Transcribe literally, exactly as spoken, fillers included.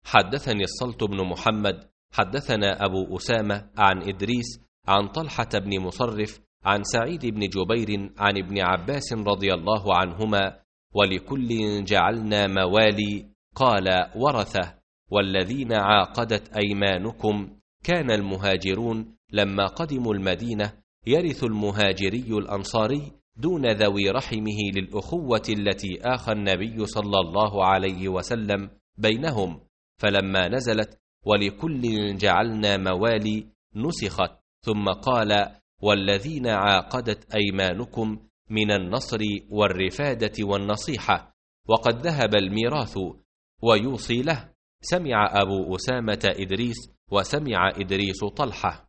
حدثني الصلت بن محمد حدثنا أبو أسامة عن إدريس عن طلحة بن مصرف عن سعيد بن جبير عن ابن عباس رضي الله عنهما: ولكل جعلنا موالي، قال: ورثة. والذين عاقدت أيمانكم. كان المهاجرون لما قدموا المدينة يرث المهاجري الأنصاري دون ذوي رحمه للأخوة التي آخى النبي صلى الله عليه وسلم بينهم، فلما نزلت ولكل جعلنا موالي نسخت، ثم قال: والذين عاقدت أيمانكم من النصر والرفادة والنصيحة، وقد ذهب الميراث ويوصي له. سمع أبو أسامة إدريس وسمع إدريس طلحة.